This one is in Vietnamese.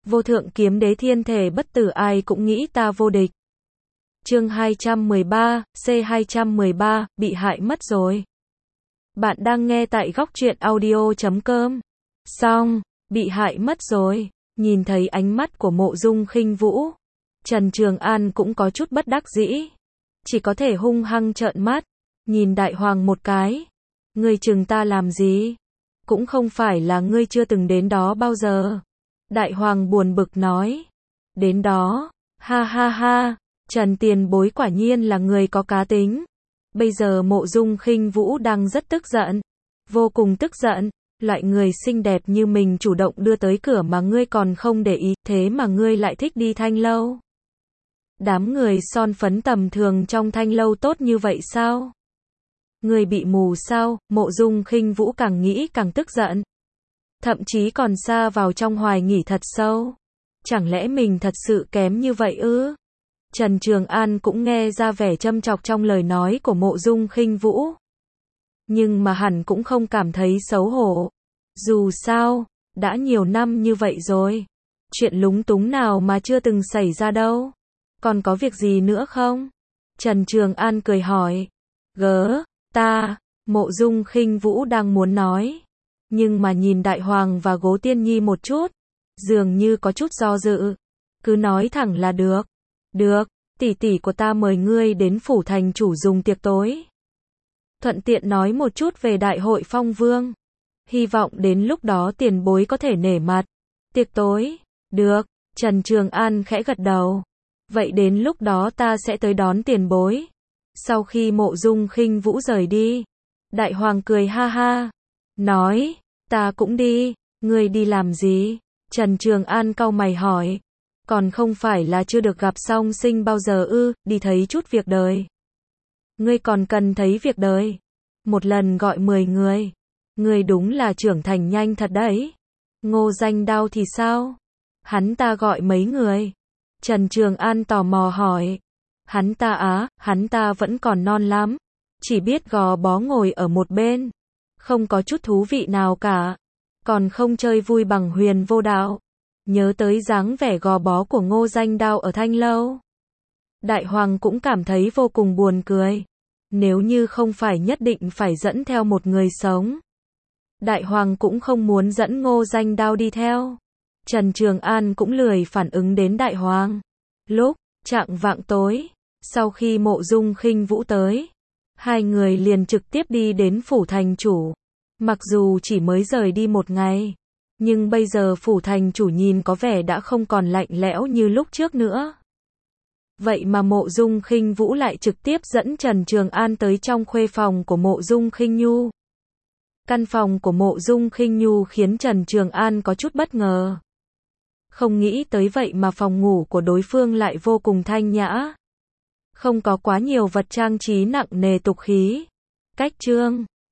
Vô thượng kiếm đế thiên thể bất tử ai cũng nghĩ ta vô địch. Chương 213, C213, bị hại mất rồi. Bạn đang nghe tại góc truyện audio.com. Xong, bị hại mất rồi. Nhìn thấy ánh mắt của Mộ Dung Khinh Vũ, Trần Trường An cũng có chút bất đắc dĩ. Chỉ có thể hung hăng trợn mắt, nhìn Đại Hoàng một cái. Ngươi chừng ta làm gì? Cũng không phải là ngươi chưa từng đến đó bao giờ. Đại Hoàng buồn bực nói. Đến đó, ha ha ha, Trần Tiền Bối quả nhiên là người có cá tính. Bây giờ Mộ Dung Khinh Vũ đang rất tức giận. Vô cùng tức giận. Loại người xinh đẹp như mình chủ động đưa tới cửa mà ngươi còn không để ý, thế mà ngươi lại thích đi thanh lâu. Đám người son phấn tầm thường trong thanh lâu tốt như vậy sao? Ngươi bị mù sao? Mộ Dung Khinh Vũ càng nghĩ càng tức giận. Thậm chí còn sa vào trong hoài nghỉ thật sâu. Chẳng lẽ mình thật sự kém như vậy ư? Trần Trường An cũng nghe ra vẻ châm chọc trong lời nói của Mộ Dung Khinh Vũ. Nhưng mà hẳn cũng không cảm thấy xấu hổ. Dù sao, đã nhiều năm như vậy rồi. Chuyện lúng túng nào mà chưa từng xảy ra đâu. Còn có việc gì nữa không? Trần Trường An cười hỏi. Mộ Dung Khinh Vũ đang muốn nói. Nhưng mà nhìn Đại Hoàng và Gố Tiên Nhi một chút. Dường như có chút do dự. Cứ nói thẳng là được. Được, tỷ tỷ của ta mời ngươi đến phủ thành chủ dùng tiệc tối. Thuận tiện nói một chút về đại hội Phong Vương. Hy vọng đến lúc đó tiền bối có thể nể mặt. Tiệc tối, được, Trần Trường An khẽ gật đầu. Vậy đến lúc đó ta sẽ tới đón tiền bối. Sau khi Mộ Dung Khinh Vũ rời đi, Đại Hoàng cười ha ha, nói, ta cũng đi. Ngươi đi làm gì? Trần Trường An cau mày hỏi. Còn không phải là chưa được gặp song sinh bao giờ ư, đi thấy chút việc đời. Ngươi còn cần thấy việc đời. Một lần gọi 10 người. Ngươi đúng là trưởng thành nhanh thật đấy. Ngô Danh Đao thì sao? Hắn ta gọi mấy người? Trần Trường An tò mò hỏi. Hắn ta vẫn còn non lắm. Chỉ biết gò bó ngồi ở một bên. Không có chút thú vị nào cả. Còn không chơi vui bằng Huyền Vô Đạo. Nhớ tới dáng vẻ gò bó của Ngô Danh Đao ở thanh lâu. Đại Hoàng cũng cảm thấy vô cùng buồn cười. Nếu như không phải nhất định phải dẫn theo một người sống, Đại Hoàng cũng không muốn dẫn Ngô Danh Đao đi theo. Trần Trường An cũng lười phản ứng đến Đại Hoàng. Lúc chạng vạng tối, sau khi Mộ Dung Khinh Vũ tới, hai người liền trực tiếp đi đến phủ thành chủ. Mặc dù chỉ mới rời đi một ngày, nhưng bây giờ phủ thành chủ nhìn có vẻ đã không còn lạnh lẽo như lúc trước nữa. Vậy mà Mộ Dung Khinh Vũ lại trực tiếp dẫn Trần Trường An tới trong khuê phòng của Mộ Dung Khinh Nhu. Căn phòng của Mộ Dung Khinh Nhu khiến Trần Trường An có chút bất ngờ. Không nghĩ tới vậy mà phòng ngủ của đối phương lại vô cùng thanh nhã. Không có quá nhiều vật trang trí nặng nề tục khí. Cách trương